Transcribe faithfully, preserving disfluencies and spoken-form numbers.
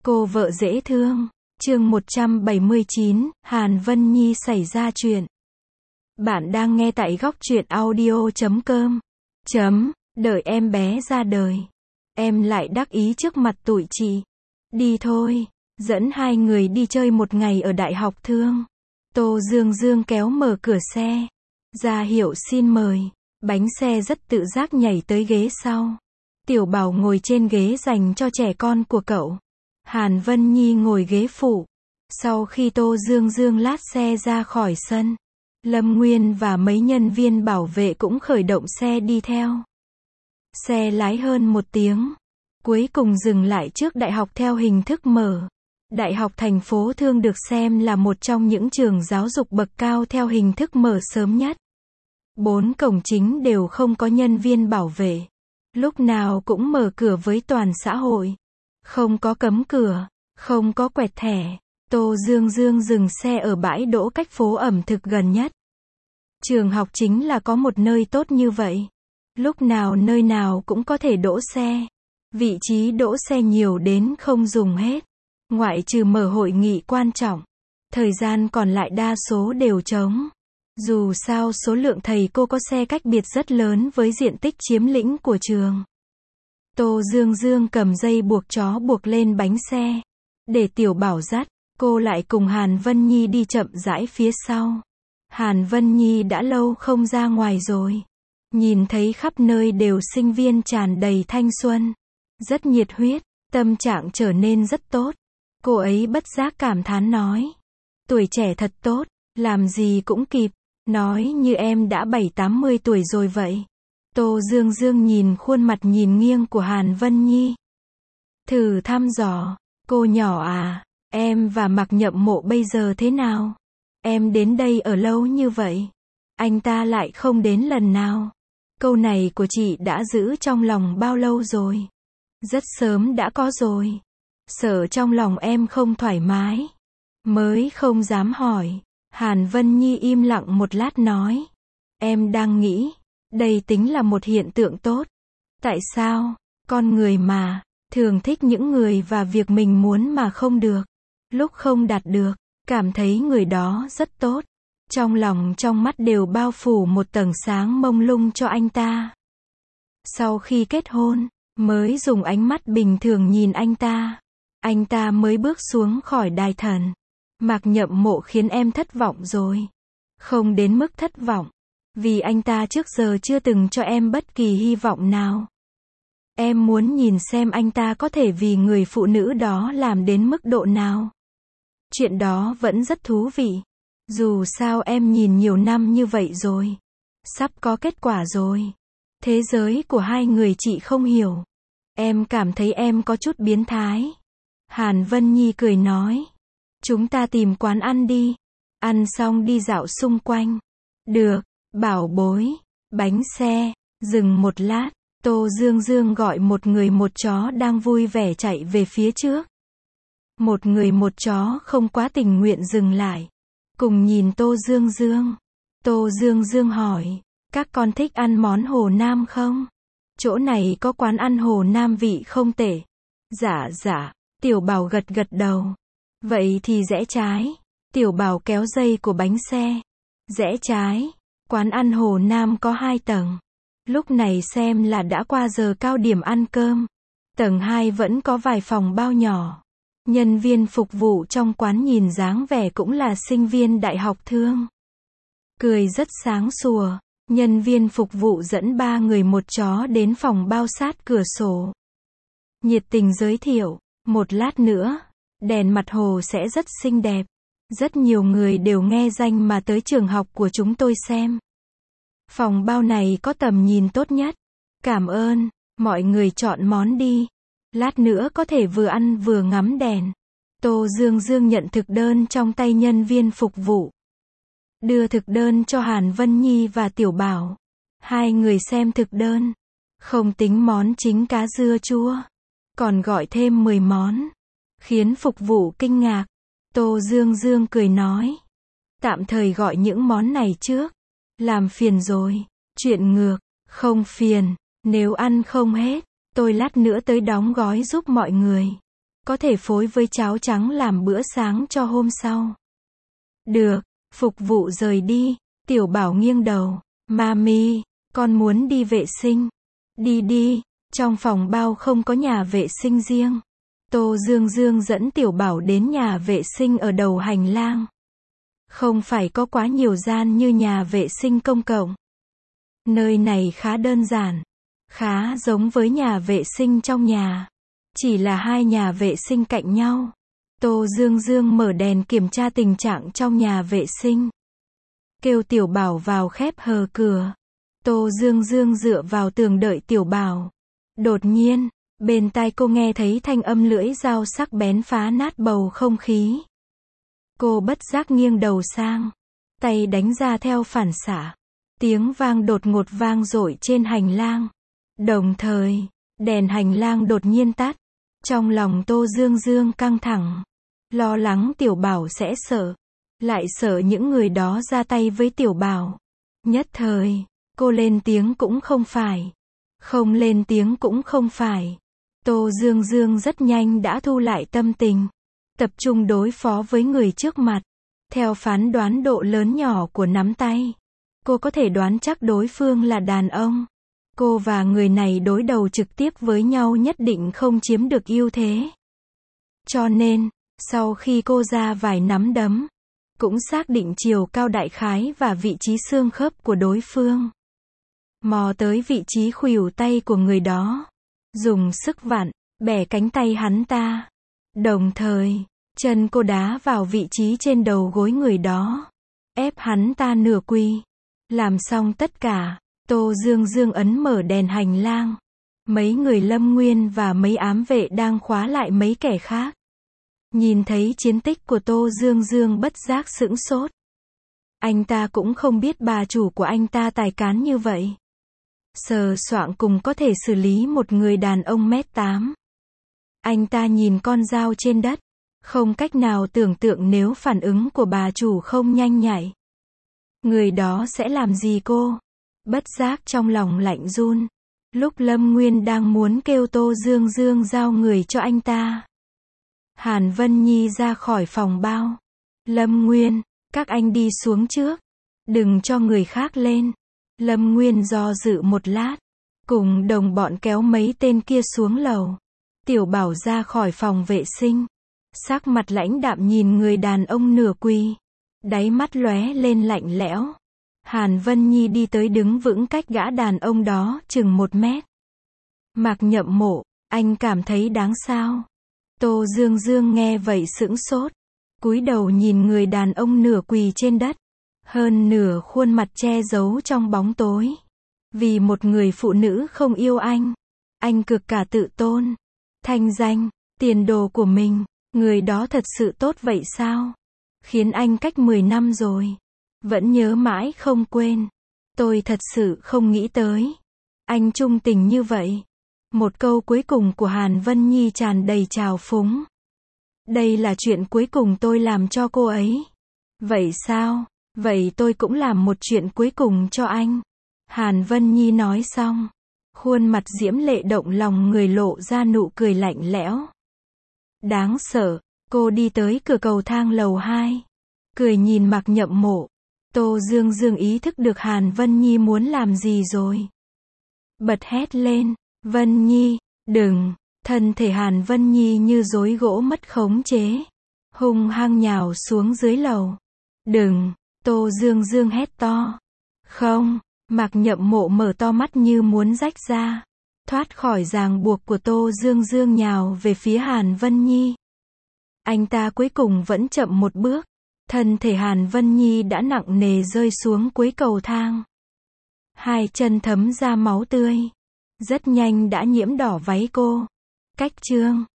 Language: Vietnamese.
Cô vợ dễ thương. Chương một trăm bảy mươi chín, Hàn Vân Nhi xảy ra chuyện. Bạn đang nghe tại góc truyện audio chấm com. Chấm, đợi em bé ra đời. Em lại đắc ý trước mặt tụi chị. Đi thôi, dẫn hai người đi chơi một ngày ở Đại học Thương. Tô Dương Dương kéo mở cửa xe. Ra hiệu xin mời. Bánh xe rất tự giác nhảy tới ghế sau. Tiểu Bảo ngồi trên ghế dành cho trẻ con của cậu. Hàn Vân Nhi ngồi ghế phụ. Sau khi Tô Dương Dương lát xe ra khỏi sân, Lâm Nguyên và mấy nhân viên bảo vệ cũng khởi động xe đi theo. Xe lái hơn một tiếng, cuối cùng dừng lại trước đại học theo hình thức mở. Đại học thành phố Thương được xem là một trong những trường giáo dục bậc cao theo hình thức mở sớm nhất. Bốn cổng chính đều không có nhân viên bảo vệ. Lúc nào cũng mở cửa với toàn xã hội. Không có cấm cửa, không có quẹt thẻ. Tô Dương Dương dừng xe ở bãi đỗ cách phố ẩm thực gần nhất. Trường học chính là có một nơi tốt như vậy. Lúc nào nơi nào cũng có thể đỗ xe. Vị trí đỗ xe nhiều đến không dùng hết. Ngoại trừ mở hội nghị quan trọng. Thời gian còn lại đa số đều trống. Dù sao số lượng thầy cô có xe cách biệt rất lớn với diện tích chiếm lĩnh của trường. Tô Dương Dương cầm dây buộc chó buộc lên bánh xe. Để Tiểu Bảo dắt, cô lại cùng Hàn Vân Nhi đi chậm rãi phía sau. Hàn Vân Nhi đã lâu không ra ngoài rồi. Nhìn thấy khắp nơi đều sinh viên tràn đầy thanh xuân. Rất nhiệt huyết, tâm trạng trở nên rất tốt. Cô ấy bất giác cảm thán nói. Tuổi trẻ thật tốt, làm gì cũng kịp. Nói như em đã bảy tám mươi tuổi rồi vậy. Tô Dương Dương nhìn khuôn mặt nhìn nghiêng của Hàn Vân Nhi. Thử thăm dò, cô nhỏ à, em và Mạc Nhậm Mộ bây giờ thế nào? Em đến đây ở lâu như vậy. Anh ta lại không đến lần nào. Câu này của chị đã giữ trong lòng bao lâu rồi? Rất sớm đã có rồi. Sợ trong lòng em không thoải mái. Mới không dám hỏi. Hàn Vân Nhi im lặng một lát nói. Em đang nghĩ. Đây tính là một hiện tượng tốt. Tại sao? Con người mà, thường thích những người và việc mình muốn mà không được. Lúc không đạt được, cảm thấy người đó rất tốt. Trong lòng trong mắt đều bao phủ một tầng sáng mông lung cho anh ta. Sau khi kết hôn, mới dùng ánh mắt bình thường nhìn anh ta. Anh ta mới bước xuống khỏi đài thần. Mạc Nhậm Mộ khiến em thất vọng rồi. Không đến mức thất vọng. Vì anh ta trước giờ chưa từng cho em bất kỳ hy vọng nào. Em muốn nhìn xem anh ta có thể vì người phụ nữ đó làm đến mức độ nào. Chuyện đó vẫn rất thú vị. Dù sao em nhìn nhiều năm như vậy rồi. Sắp có kết quả rồi. Thế giới của hai người chị không hiểu. Em cảm thấy em có chút biến thái. Hàn Vân Nhi cười nói. Chúng ta tìm quán ăn đi. Ăn xong đi dạo xung quanh. Được. Bảo bối, bánh xe, dừng một lát, Tô Dương Dương gọi một người một chó đang vui vẻ chạy về phía trước. Một người một chó không quá tình nguyện dừng lại. Cùng nhìn Tô Dương Dương. Tô Dương Dương hỏi, các con thích ăn món Hồ Nam không? Chỗ này có quán ăn Hồ Nam vị không tệ. Dạ dạ, Tiểu Bảo gật gật đầu. Vậy thì rẽ trái. Tiểu Bảo kéo dây của bánh xe. Rẽ trái. Quán ăn Hồ Nam có hai tầng. Lúc này xem là đã qua giờ cao điểm ăn cơm. Tầng hai vẫn có vài phòng bao nhỏ. Nhân viên phục vụ trong quán nhìn dáng vẻ cũng là sinh viên Đại học Thương. Cười rất sáng sủa. Nhân viên phục vụ dẫn ba người một chó đến phòng bao sát cửa sổ. Nhiệt tình giới thiệu. Một lát nữa, đèn mặt hồ sẽ rất xinh đẹp. Rất nhiều người đều nghe danh mà tới trường học của chúng tôi xem. Phòng bao này có tầm nhìn tốt nhất. Cảm ơn, mọi người chọn món đi. Lát nữa có thể vừa ăn vừa ngắm đèn. Tô Dương Dương nhận thực đơn trong tay nhân viên phục vụ. Đưa thực đơn cho Hàn Vân Nhi và Tiểu Bảo. Hai người xem thực đơn. Không tính món chính cá dưa chua. Còn gọi thêm mười món. Khiến phục vụ kinh ngạc. Tô Dương Dương cười nói. Tạm thời gọi những món này trước. Làm phiền rồi. Chuyện ngược. Không phiền. Nếu ăn không hết, tôi lát nữa tới đóng gói giúp mọi người. Có thể phối với cháo trắng làm bữa sáng cho hôm sau. Được, phục vụ rời đi, Tiểu Bảo nghiêng đầu. Mami, con muốn đi vệ sinh. Đi đi, trong phòng bao không có nhà vệ sinh riêng. Tô Dương Dương dẫn Tiểu Bảo đến nhà vệ sinh ở đầu hành lang. Không phải có quá nhiều gian như nhà vệ sinh công cộng. Nơi này khá đơn giản, khá giống với nhà vệ sinh trong nhà. Chỉ là hai nhà vệ sinh cạnh nhau. Tô Dương Dương mở đèn kiểm tra tình trạng trong nhà vệ sinh. Kêu Tiểu Bảo vào khép hờ cửa. Tô Dương Dương dựa vào tường đợi Tiểu Bảo. Đột nhiên, bên tai cô nghe thấy thanh âm lưỡi dao sắc bén phá nát bầu không khí. Cô bất giác nghiêng đầu sang. Tay đánh ra theo phản xạ. Tiếng vang đột ngột vang dội trên hành lang. Đồng thời, đèn hành lang đột nhiên tắt. Trong lòng Tô Dương Dương căng thẳng. Lo lắng Tiểu Bảo sẽ sợ. Lại sợ những người đó ra tay với Tiểu Bảo. Nhất thời, cô lên tiếng cũng không phải. Không lên tiếng cũng không phải. Tô Dương Dương rất nhanh đã thu lại tâm tình. Tập trung đối phó với người trước mặt. Theo phán đoán độ lớn nhỏ của nắm tay, cô có thể đoán chắc đối phương là đàn ông. Cô và người này đối đầu trực tiếp với nhau nhất định không chiếm được ưu thế. Cho nên, sau khi cô ra vài nắm đấm, cũng xác định chiều cao đại khái và vị trí xương khớp của đối phương. Mò tới vị trí khuỷu tay của người đó. Dùng sức vặn, bẻ cánh tay hắn ta. Đồng thời, chân cô đá vào vị trí trên đầu gối người đó. Ép hắn ta nửa quỳ. Làm xong tất cả, Tô Dương Dương ấn mở đèn hành lang. Mấy người Lâm Nguyên và mấy ám vệ đang khóa lại mấy kẻ khác. Nhìn thấy chiến tích của Tô Dương Dương bất giác sững sốt. Anh ta cũng không biết bà chủ của anh ta tài cán như vậy. Sờ soạng cùng có thể xử lý một người đàn ông mét tám. Anh ta nhìn con dao trên đất. Không cách nào tưởng tượng nếu phản ứng của bà chủ không nhanh nhạy. Người đó sẽ làm gì cô? Bất giác trong lòng lạnh run. Lúc Lâm Nguyên đang muốn kêu Tô Dương Dương giao người cho anh ta. Hàn Vân Nhi ra khỏi phòng bao. Lâm Nguyên, các anh đi xuống trước. Đừng cho người khác lên. Lâm Nguyên do dự một lát. Cùng đồng bọn kéo mấy tên kia xuống lầu. Tiểu Bảo ra khỏi phòng vệ sinh. Sắc mặt lãnh đạm nhìn người đàn ông nửa quỳ. Đáy mắt lóe lên lạnh lẽo. Hàn Vân Nhi đi tới đứng vững cách gã đàn ông đó chừng một mét. Mạc Nhậm Mộ, anh cảm thấy đáng sao? Tô Dương Dương nghe vậy sững sốt. Cúi đầu nhìn người đàn ông nửa quỳ trên đất. Hơn nửa khuôn mặt che giấu trong bóng tối. Vì một người phụ nữ không yêu anh. Anh cực cả tự tôn. Thanh danh, tiền đồ của mình. Người đó thật sự tốt vậy sao? Khiến anh cách mười năm rồi. Vẫn nhớ mãi không quên. Tôi thật sự không nghĩ tới. Anh trung tình như vậy. Một câu cuối cùng của Hàn Vân Nhi tràn đầy trào phúng. Đây là chuyện cuối cùng tôi làm cho cô ấy. Vậy sao? Vậy tôi cũng làm một chuyện cuối cùng cho anh. Hàn Vân Nhi nói xong. Khuôn mặt diễm lệ động lòng người lộ ra nụ cười lạnh lẽo. Đáng sợ, cô đi tới cửa cầu thang lầu hai. Cười nhìn Mạc Nhậm Mộ. Tô Dương Dương ý thức được Hàn Vân Nhi muốn làm gì rồi. Bật hét lên, Vân Nhi, đừng, thân thể Hàn Vân Nhi như rối gỗ mất khống chế. Hung hăng nhào xuống dưới lầu. Đừng, Tô Dương Dương hét to. Không, Mạc Nhậm Mộ mở to mắt như muốn rách ra. Thoát khỏi ràng buộc của Tô Dương Dương nhào về phía Hàn Vân Nhi. Anh ta cuối cùng vẫn chậm một bước. Thân thể Hàn Vân Nhi đã nặng nề rơi xuống cuối cầu thang. Hai chân thấm ra máu tươi. Rất nhanh đã nhiễm đỏ váy cô. Cách chương